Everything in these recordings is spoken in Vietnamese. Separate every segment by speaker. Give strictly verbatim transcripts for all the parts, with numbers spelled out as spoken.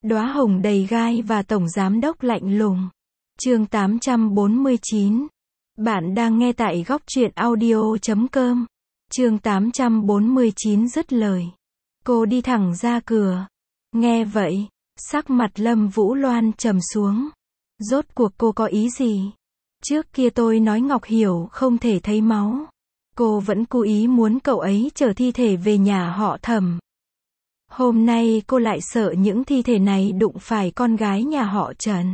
Speaker 1: Đóa hồng đầy gai và tổng giám đốc lạnh lùng. Chương tám trăm bốn mươi chín. Bạn đang nghe tại góc truyện audio chấm com. Chương tám trăm bốn mươi chín dứt lời. Cô đi thẳng ra cửa. Nghe vậy, sắc mặt Lâm Vũ Loan trầm xuống. Rốt cuộc cô có ý gì? Trước kia tôi nói Ngọc Hiểu không thể thấy máu. Cô vẫn cố ý muốn cậu ấy chở thi thể về nhà họ Thẩm. Hôm nay cô lại sợ những thi thể này đụng phải con gái nhà họ Trần.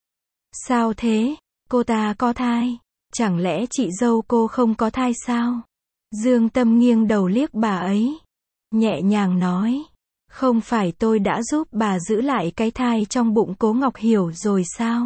Speaker 1: Sao thế? Cô ta có thai? Chẳng lẽ chị dâu cô không có thai sao? Dương Tâm nghiêng đầu liếc bà ấy. Nhẹ nhàng nói. Không phải tôi đã giúp bà giữ lại cái thai trong bụng Cố Ngọc Hiểu rồi sao?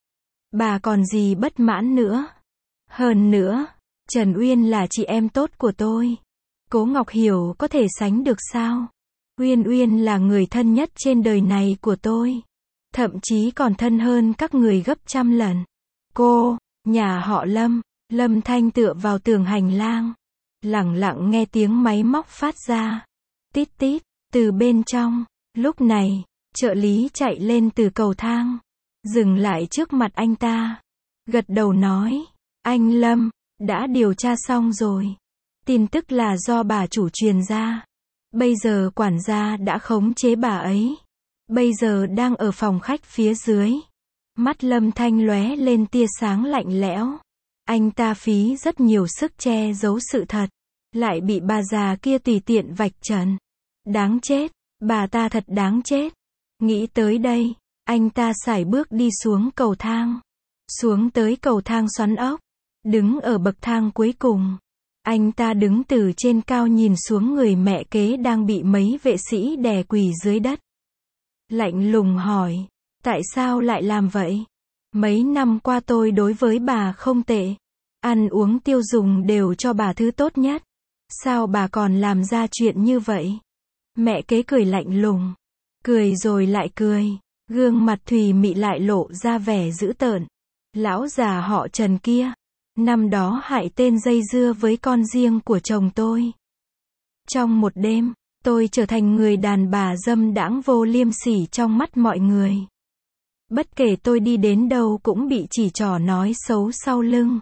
Speaker 1: Bà còn gì bất mãn nữa? Hơn nữa, Trần Uyên là chị em tốt của tôi. Cố Ngọc Hiểu có thể sánh được sao? Uyên Uyên là người thân nhất trên đời này của tôi. Thậm chí còn thân hơn các người gấp trăm lần. Cô, nhà họ Lâm, Lâm Thanh tựa vào tường hành lang. Lặng lặng nghe tiếng máy móc phát ra. Tít tít, từ bên trong. Lúc này, trợ lý chạy lên từ cầu thang. Dừng lại trước mặt anh ta. Gật đầu nói, anh Lâm, đã điều tra xong rồi. Tin tức là do bà chủ truyền ra. Bây giờ quản gia đã khống chế bà ấy. Bây giờ đang ở phòng khách phía dưới. Mắt Lâm Thanh lóe lên tia sáng lạnh lẽo. Anh ta phí rất nhiều sức che giấu sự thật. Lại bị bà già kia tùy tiện vạch trần. Đáng chết, bà ta thật đáng chết. Nghĩ tới đây, anh ta sải bước đi xuống cầu thang. Xuống tới cầu thang xoắn ốc. Đứng ở bậc thang cuối cùng. Anh ta đứng từ trên cao nhìn xuống người mẹ kế đang bị mấy vệ sĩ đè quỳ dưới đất. Lạnh lùng hỏi, tại sao lại làm vậy? Mấy năm qua tôi đối với bà không tệ. Ăn uống tiêu dùng đều cho bà thứ tốt nhất. Sao bà còn làm ra chuyện như vậy? Mẹ kế cười lạnh lùng. Cười rồi lại cười. Gương mặt thùy mị lại lộ ra vẻ dữ tợn. Lão già họ Trần kia. Năm đó hại tên dây dưa với con riêng của chồng tôi. Trong một đêm, tôi trở thành người đàn bà dâm đãng vô liêm sỉ trong mắt mọi người. Bất kể tôi đi đến đâu cũng bị chỉ trỏ nói xấu sau lưng.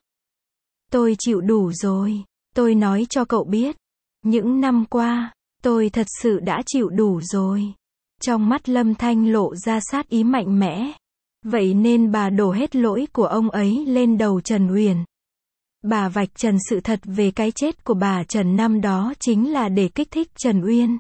Speaker 1: Tôi chịu đủ rồi, tôi nói cho cậu biết. Những năm qua, tôi thật sự đã chịu đủ rồi. Trong mắt Lâm Thanh lộ ra sát ý mạnh mẽ. Vậy nên bà đổ hết lỗi của ông ấy lên đầu Trần Uyển. Bà vạch trần sự thật về cái chết của bà Trần năm đó chính là để kích thích Trần Uyên.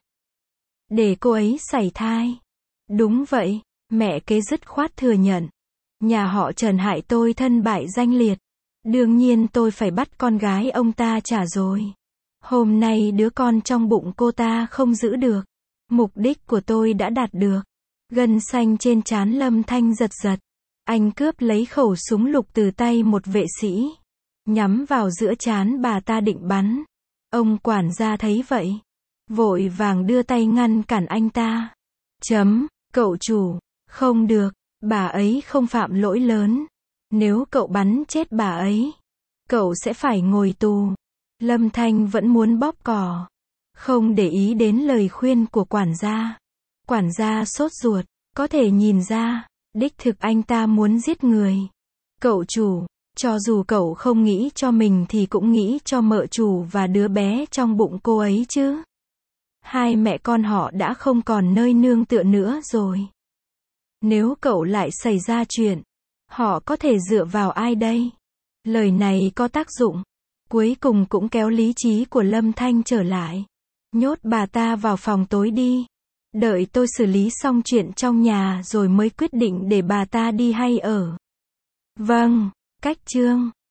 Speaker 1: Để cô ấy sảy thai. Đúng vậy, mẹ kế dứt khoát thừa nhận. Nhà họ Trần hại tôi thân bại danh liệt. Đương nhiên tôi phải bắt con gái ông ta trả rồi. Hôm nay đứa con trong bụng cô ta không giữ được. Mục đích của tôi đã đạt được. Gân xanh trên trán Lâm Thanh giật giật. Anh cướp lấy khẩu súng lục từ tay một vệ sĩ. Nhắm vào giữa trán bà ta định bắn. Ông quản gia thấy vậy. Vội vàng đưa tay ngăn cản anh ta. Chấm, cậu chủ, không được, bà ấy không phạm lỗi lớn. Nếu cậu bắn chết bà ấy, cậu sẽ phải ngồi tù. Lâm Thanh vẫn muốn bóp cò. Không để ý đến lời khuyên của quản gia. Quản gia sốt ruột, có thể nhìn ra, đích thực anh ta muốn giết người. Cậu chủ, cho dù cậu không nghĩ cho mình thì cũng nghĩ cho mợ chủ và đứa bé trong bụng cô ấy chứ. Hai mẹ con họ đã không còn nơi nương tựa nữa rồi. Nếu cậu lại xảy ra chuyện, họ có thể dựa vào ai đây? Lời này có tác dụng. Cuối cùng cũng kéo lý trí của Lâm Thanh trở lại. Nhốt bà ta vào phòng tối đi. Đợi tôi xử lý xong chuyện trong nhà rồi mới quyết định để bà ta đi hay ở. Vâng, cách chương.